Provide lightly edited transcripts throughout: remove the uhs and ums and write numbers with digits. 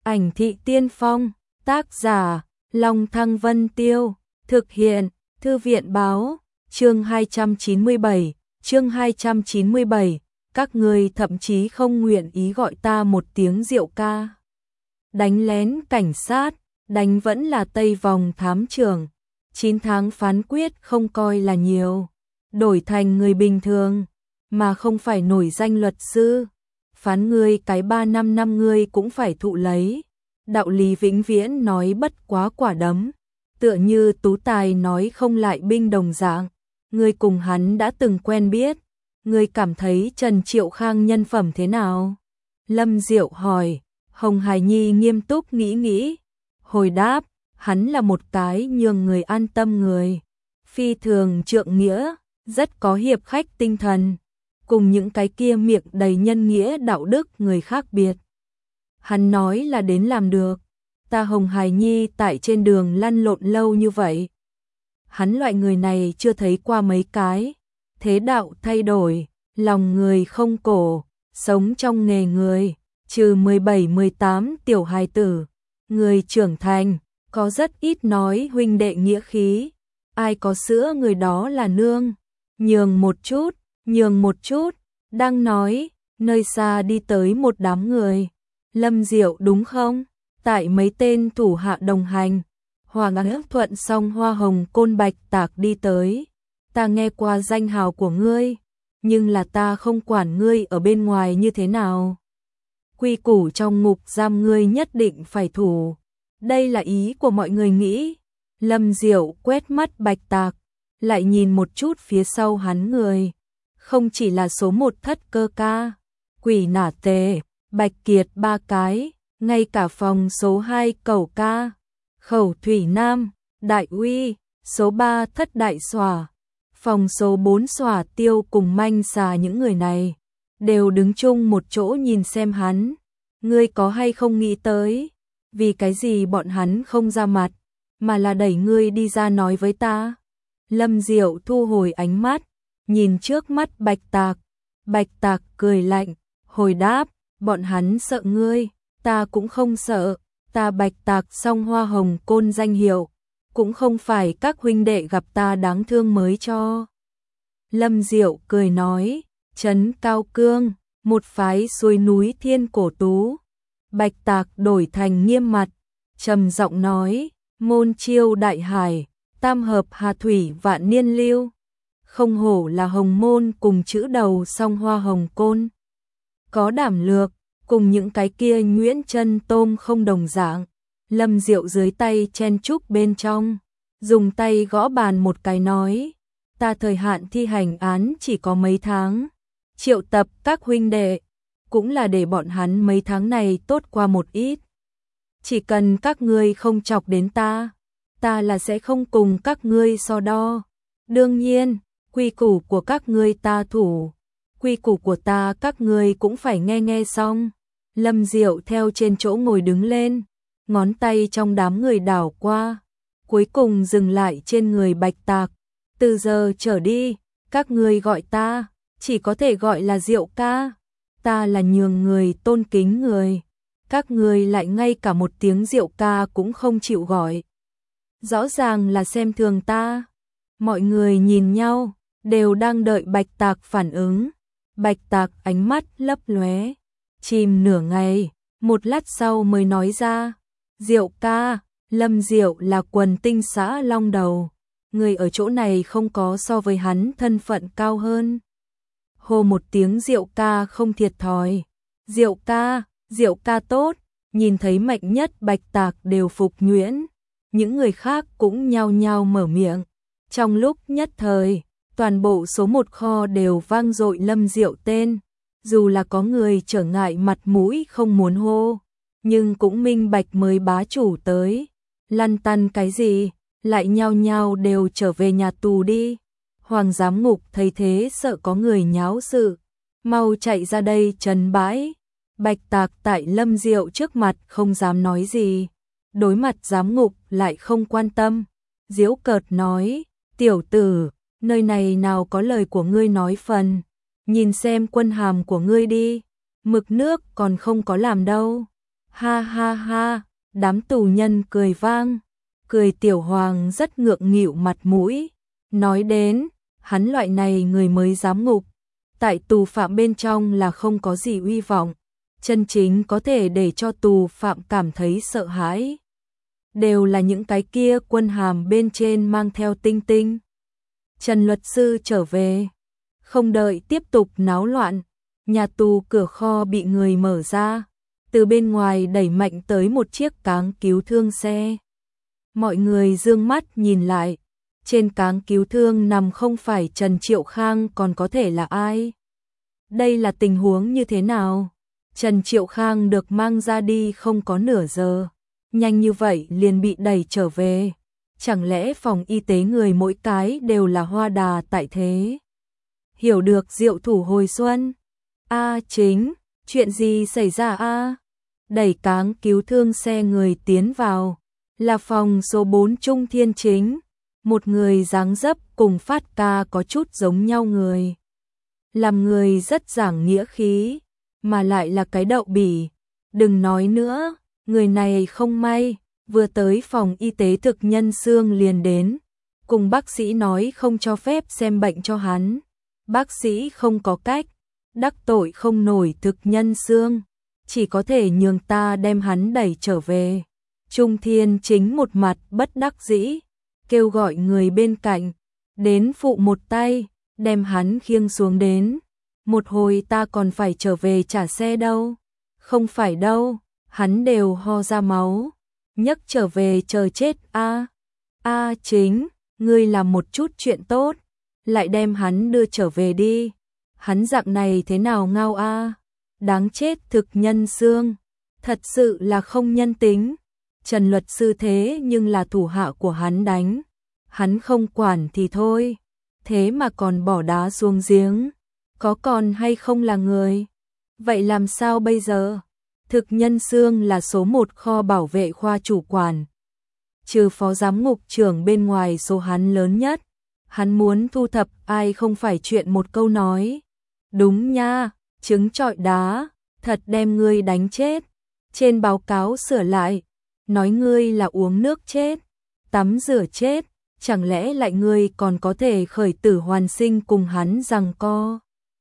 Ảnh thị tiên phong, tác giả, Long Thăng Vân Tiêu, thực hiện, Thư viện báo, chương 297, các ngươi thậm chí không nguyện ý gọi ta một tiếng Diệu ca. Đánh lén cảnh sát, đánh vẫn là Tây Vòng thám trưởng, 9 tháng phán quyết không coi là nhiều, đổi thành người bình thường, mà không phải nổi danh luật sư, phán ngươi cái 3-5 năm ngươi cũng phải thụ lấy. Đạo lý vĩnh viễn nói bất quá quả đấm, tựa như Tú Tài nói không lại binh đồng dạng, ngươi cùng hắn đã từng quen biết, ngươi cảm thấy Trần Triệu Khang nhân phẩm thế nào? Lâm Diệu hỏi. Hồng Hải Nhi nghiêm túc nghĩ, hồi đáp, hắn là một cái nhường người an tâm người, phi thường trượng nghĩa, rất có hiệp khách tinh thần, cùng những cái kia miệng đầy nhân nghĩa đạo đức người khác biệt. Hắn nói là đến làm được, ta Hồng Hải Nhi tại trên đường lăn lộn lâu như vậy. Hắn loại người này chưa thấy qua mấy cái, thế đạo thay đổi, lòng người không cổ, sống trong nghề người. Trừ 17-18 tiểu hài tử, người trưởng thành, có rất ít nói huynh đệ nghĩa khí, ai có sữa người đó là nương, nhường một chút, đang nói, nơi xa đi tới một đám người, Lâm Diệu đúng không? Tại mấy tên thủ hạ đồng hành, Hoàng Ước Thuận song Hoa Hồng Côn Bạch Tạc đi tới, ta nghe qua danh hào của ngươi, nhưng là ta không quản ngươi ở bên ngoài như thế nào. Quy củ trong ngục giam ngươi nhất định phải thủ. Đây là ý của mọi người nghĩ. Lâm Diệu quét mắt Bạch Tạc, lại nhìn một chút phía sau hắn người. Không chỉ là số 1 Thất Cơ ca, Quỷ Nả Tề, Bạch Kiệt 3 cái, ngay cả phòng số 2 Cẩu ca, Khẩu Thủy Nam, Đại Uy, số 3 Thất Đại Xòa, phòng số 4 Xòa Tiêu cùng Manh Xà những người này đều đứng chung một chỗ nhìn xem hắn. Ngươi có hay không nghĩ tới, vì cái gì bọn hắn không ra mặt, mà là đẩy ngươi đi ra nói với ta? Lâm Diệu thu hồi ánh mắt, nhìn trước mắt Bạch Tạc. Bạch Tạc cười lạnh, hồi đáp, bọn hắn sợ ngươi, ta cũng không sợ, ta Bạch Tạc song Hoa Hồng Côn danh hiệu, cũng không phải các huynh đệ gặp ta đáng thương mới cho. Lâm Diệu cười nói, Trấn Cao Cương, một phái xuôi núi Thiên Cổ Tú. Bạch Tạc đổi thành nghiêm mặt, trầm giọng nói, Môn Chiêu Đại Hải, Tam Hợp Hà Thủy Vạn Niên Lưu. Không hổ là Hồng Môn cùng chữ đầu song Hoa Hồng Côn. Có đảm lược, cùng những cái kia Nguyễn Chân Tôm không đồng dạng. Lâm Diệu dưới tay chen chúc bên trong, dùng tay gõ bàn một cái nói, ta thời hạn thi hành án chỉ có mấy tháng. Triệu tập các huynh đệ, cũng là để bọn hắn mấy tháng này tốt qua một ít. Chỉ cần các ngươi không chọc đến ta là sẽ không cùng các ngươi so đo. Đương nhiên, quy củ của các ngươi ta thủ, quy củ của ta các ngươi cũng phải nghe xong. Lâm Diệu theo trên chỗ ngồi đứng lên, ngón tay trong đám người đảo qua, cuối cùng dừng lại trên người Bạch Tạc. Từ giờ trở đi, các ngươi gọi ta chỉ có thể gọi là Diệu ca, ta là nhường người tôn kính người, các ngươi lại ngay cả một tiếng Diệu ca cũng không chịu gọi. Rõ ràng là xem thường ta. Mọi người nhìn nhau, đều đang đợi Bạch Tạc phản ứng. Bạch Tạc ánh mắt lấp lóe, chìm nửa ngày, một lát sau mới nói ra, Diệu ca, Lâm Diệu là quần tinh xã Long Đầu, người ở chỗ này không có so với hắn thân phận cao hơn. Hô một tiếng Diệu ca không thiệt thòi. Diệu ca tốt. Nhìn thấy Mạnh Nhất Bạch Tạc đều phục nhuyễn, những người khác cũng nhao nhao mở miệng. Trong lúc nhất thời, toàn bộ số 1 kho đều vang dội Lâm Diệu tên, dù là có người trở ngại mặt mũi không muốn hô, nhưng cũng minh bạch mới bá chủ tới, lăn tăn cái gì, lại nhao nhao đều trở về nhà tù đi. Hoàng giám ngục thấy thế sợ có người nháo sự, mau chạy ra đây trấn bãi. Bạch Tạc tại Lâm Diệu trước mặt không dám nói gì, đối mặt giám ngục lại không quan tâm, giễu cợt nói, tiểu tử, nơi này nào có lời của ngươi nói phần, nhìn xem quân hàm của ngươi đi, mực nước còn không có làm đâu. Ha ha ha, đám tù nhân cười vang, cười Tiểu Hoàng rất ngượng nghịu mặt mũi, nói đến, hắn loại này người mới giám ngục, tại tù phạm bên trong là không có gì uy vọng, chân chính có thể để cho tù phạm cảm thấy sợ hãi. Đều là những cái kia quân hàm bên trên mang theo tinh tinh. Trần luật sư trở về, không đợi tiếp tục náo loạn, nhà tù cửa kho bị người mở ra, từ bên ngoài đẩy mạnh tới một chiếc cáng cứu thương xe. Mọi người dương mắt nhìn lại, trên cáng cứu thương nằm không phải Trần Triệu Khang còn có thể là ai? Đây là tình huống như thế nào? Trần Triệu Khang được mang ra đi không có nửa giờ, nhanh như vậy liền bị đẩy trở về. Chẳng lẽ phòng y tế người mỗi cái đều là hoa đà tại thế? Hiểu được Diệu thủ hồi xuân. Chính, chuyện gì xảy ra a? Đẩy cáng cứu thương xe người tiến vào, là phòng số 4 Trung Thiên Chính, một người dáng dấp cùng Phát Ca có chút giống nhau người. Làm người rất giảng nghĩa khí, mà lại là cái đậu bỉ. Đừng nói nữa, người này không may, vừa tới phòng y tế thực nhân xương liền đến, cùng bác sĩ nói không cho phép xem bệnh cho hắn. Bác sĩ không có cách, đắc tội không nổi thực nhân xương, chỉ có thể nhường ta đem hắn đẩy trở về. Trung Thiên Chính một mặt bất đắc dĩ, kêu gọi người bên cạnh, đến phụ một tay, đem hắn khiêng xuống đến. Một hồi ta còn phải trở về trả xe đâu. Không phải đâu, hắn đều ho ra máu, nhấc trở về chờ chết a. Chính, ngươi làm một chút chuyện tốt, lại đem hắn đưa trở về đi. Hắn dạng này thế nào ngao a? Đáng chết thực nhân xương, thật sự là không nhân tính. Trần luật sư thế nhưng là thủ hạ của hắn đánh, hắn không quản thì thôi, thế mà còn bỏ đá xuống giếng, có còn hay không là người? Vậy làm sao bây giờ? Thực nhân xương là số 1 kho bảo vệ khoa chủ quản, trừ phó giám ngục trưởng bên ngoài số hắn lớn nhất, hắn muốn thu thập ai không phải chuyện một câu nói. Đúng nha, trứng trọi đá, thật đem ngươi đánh chết. Trên báo cáo sửa lại, nói ngươi là uống nước chết, tắm rửa chết, chẳng lẽ lại ngươi còn có thể khởi tử hoàn sinh cùng hắn giằng co.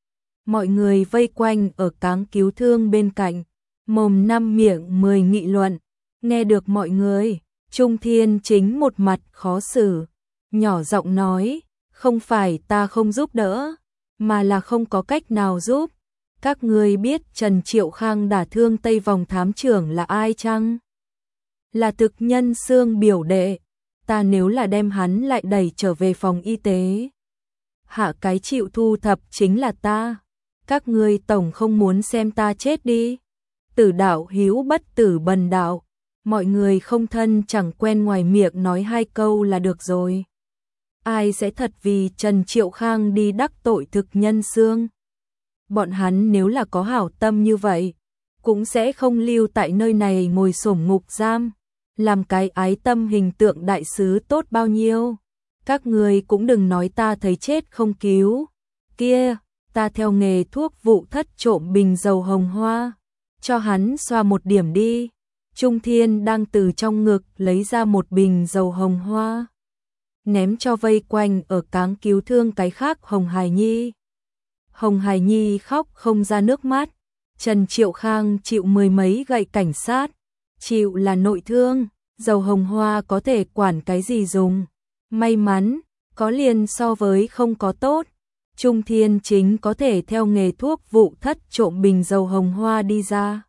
Mọi người vây quanh ở cáng cứu thương bên cạnh, mồm năm miệng 10 nghị luận, nghe được mọi người, Trung Thiên Chính một mặt khó xử, nhỏ giọng nói, không phải ta không giúp đỡ, mà là không có cách nào giúp. Các ngươi biết Trần Triệu Khang đả thương Tây Vòng thám trưởng là ai chăng? Là thực nhân xương biểu đệ, ta nếu là đem hắn lại đẩy trở về phòng y tế, hạ cái chịu thu thập chính là ta. Các ngươi tổng không muốn xem ta chết đi. Tử đạo hiếu bất tử bần đạo, mọi người không thân chẳng quen ngoài miệng nói 2 câu là được rồi. Ai sẽ thật vì Trần Triệu Khang đi đắc tội thực nhân xương? Bọn hắn nếu là có hảo tâm như vậy, cũng sẽ không lưu tại nơi này ngồi xổm ngục giam, làm cái ái tâm hình tượng đại sứ tốt bao nhiêu. Các người cũng đừng nói ta thấy chết không cứu. Kia, ta theo nghề thuốc vụ thất trộm bình dầu hồng hoa, cho hắn xoa một điểm đi. Trung Thiên đang từ trong ngực lấy ra một bình dầu hồng hoa, ném cho vây quanh ở cáng cứu thương cái khác Hồng Hải Nhi. Hồng Hải Nhi khóc không ra nước mắt. Trần Triệu Khang chịu 10 mấy gậy cảnh sát, chịu là nội thương, dầu hồng hoa có thể quản cái gì dùng. May mắn, có liền so với không có tốt. Trung Thiên Chính có thể theo nghề thuốc vụ thất trộm bình dầu hồng hoa đi ra,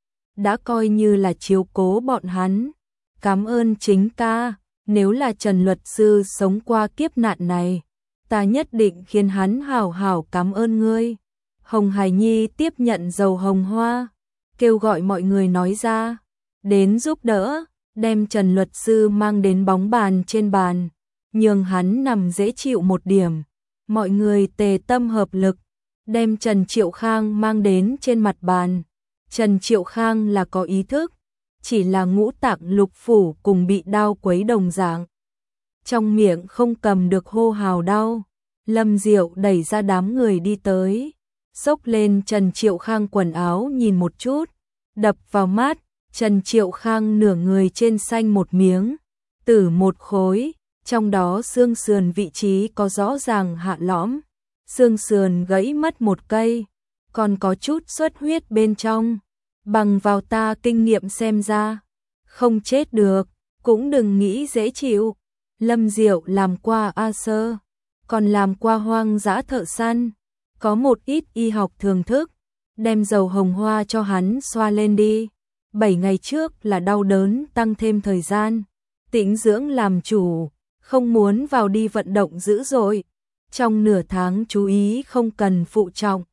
đã coi như là chiếu cố bọn hắn. Cảm ơn Chính ca, nếu là Trần luật sư sống qua kiếp nạn này, ta nhất định khiến hắn hào hào cảm ơn ngươi. Hồng Hải Nhi tiếp nhận dầu hồng hoa, kêu gọi mọi người nói ra, đến giúp đỡ, đem Trần luật sư mang đến bóng bàn trên bàn, nhường hắn nằm dễ chịu một điểm. Mọi người tề tâm hợp lực, đem Trần Triệu Khang mang đến trên mặt bàn. Trần Triệu Khang là có ý thức, chỉ là ngũ tạng lục phủ cùng bị đau quấy đồng dạng. Trong miệng không cầm được hô hào đau. Lâm Diệu đẩy ra đám người đi tới, xốc lên Trần Triệu Khang quần áo nhìn một chút, đập vào mắt, Trần Triệu Khang nửa người trên xanh một miếng, tử một khối, trong đó xương sườn vị trí có rõ ràng hạ lõm, xương sườn gãy mất một cây, còn có chút xuất huyết bên trong. Bằng vào ta kinh nghiệm xem ra, không chết được, cũng đừng nghĩ dễ chịu. Lâm Diệu làm qua A Sơ, còn làm qua hoang dã thợ săn, có một ít y học thường thức, đem dầu hồng hoa cho hắn xoa lên đi. 7 ngày trước là đau đớn tăng thêm thời gian, tĩnh dưỡng làm chủ, không muốn vào đi vận động dữ dội. Trong nửa tháng chú ý không cần phụ trọng,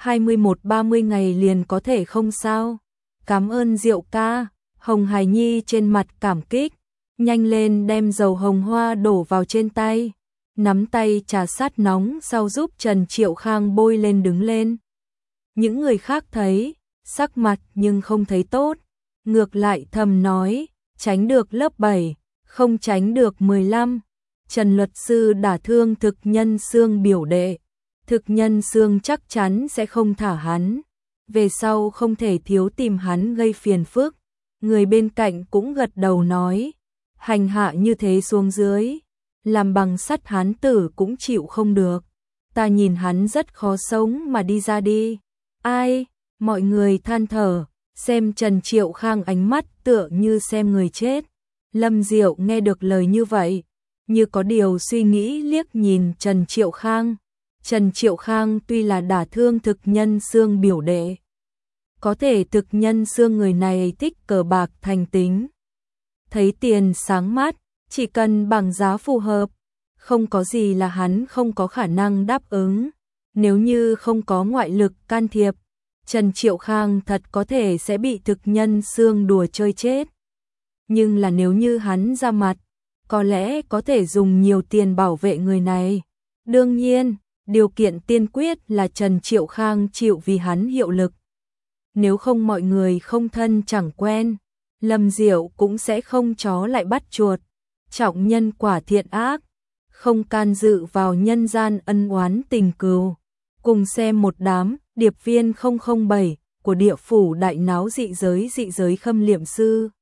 21-30 ngày liền có thể không sao. Cảm ơn Diệu ca. Hồng Hải Nhi trên mặt cảm kích, nhanh lên đem dầu hồng hoa đổ vào trên tay, nắm tay trà sát nóng sau giúp Trần Triệu Khang bôi lên đứng lên. Những người khác thấy, sắc mặt nhưng không thấy tốt, ngược lại thầm nói, tránh được lớp 7, không tránh được 15. Trần luật sư đả thương thực nhân xương biểu đệ, thực nhân xương chắc chắn sẽ không thả hắn, về sau không thể thiếu tìm hắn gây phiền phức. Người bên cạnh cũng gật đầu nói, hành hạ như thế xuống dưới, làm bằng sắt hán tử cũng chịu không được, ta nhìn hắn rất khó sống mà đi ra đi. Ai? Mọi người than thở, xem Trần Triệu Khang ánh mắt tựa như xem người chết. Lâm Diệu nghe được lời như vậy, như có điều suy nghĩ liếc nhìn Trần Triệu Khang. Trần Triệu Khang tuy là đả thương thực nhân xương biểu đệ, có thể thực nhân xương người này thích cờ bạc thành tính. Thấy tiền sáng mắt, chỉ cần bằng giá phù hợp, không có gì là hắn không có khả năng đáp ứng. Nếu như không có ngoại lực can thiệp, Trần Triệu Khang thật có thể sẽ bị thực nhân xương đùa chơi chết. Nhưng là nếu như hắn ra mặt, có lẽ có thể dùng nhiều tiền bảo vệ người này. Đương nhiên, điều kiện tiên quyết là Trần Triệu Khang chịu vì hắn hiệu lực. Nếu không mọi người không thân chẳng quen, Lâm Diệu cũng sẽ không chó lại bắt chuột. Trọng nhân quả thiện ác, không can dự vào nhân gian ân oán tình cừu. Cùng xem một đám điệp viên 007 của địa phủ đại náo dị giới khâm liệm sư.